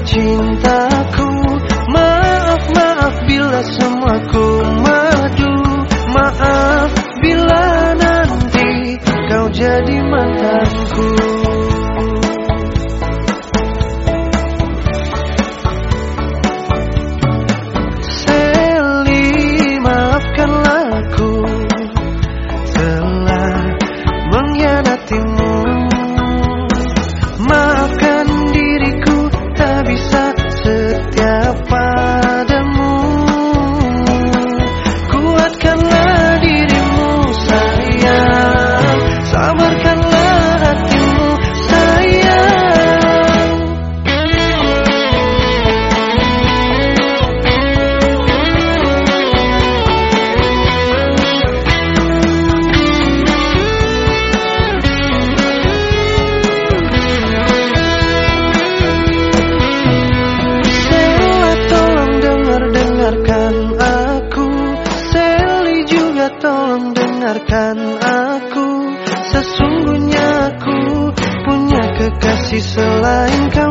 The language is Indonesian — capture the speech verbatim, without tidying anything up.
cintaku. Maaf, maaf bila semuaku madu. Maaf bila nanti kau jadi mantanku. Sally, maafkanlah aku telah mengkhianatimu. Maafkan diriku, tak bisa setia padamu. Kuatkanlah dirimu sayang, sabarkanlah hatimu sayang. Sela, tolong dengar-dengarkan aku. Sally juga tolong dengarkan aku. Sesungguhnya aku punya kekasih selain kamu.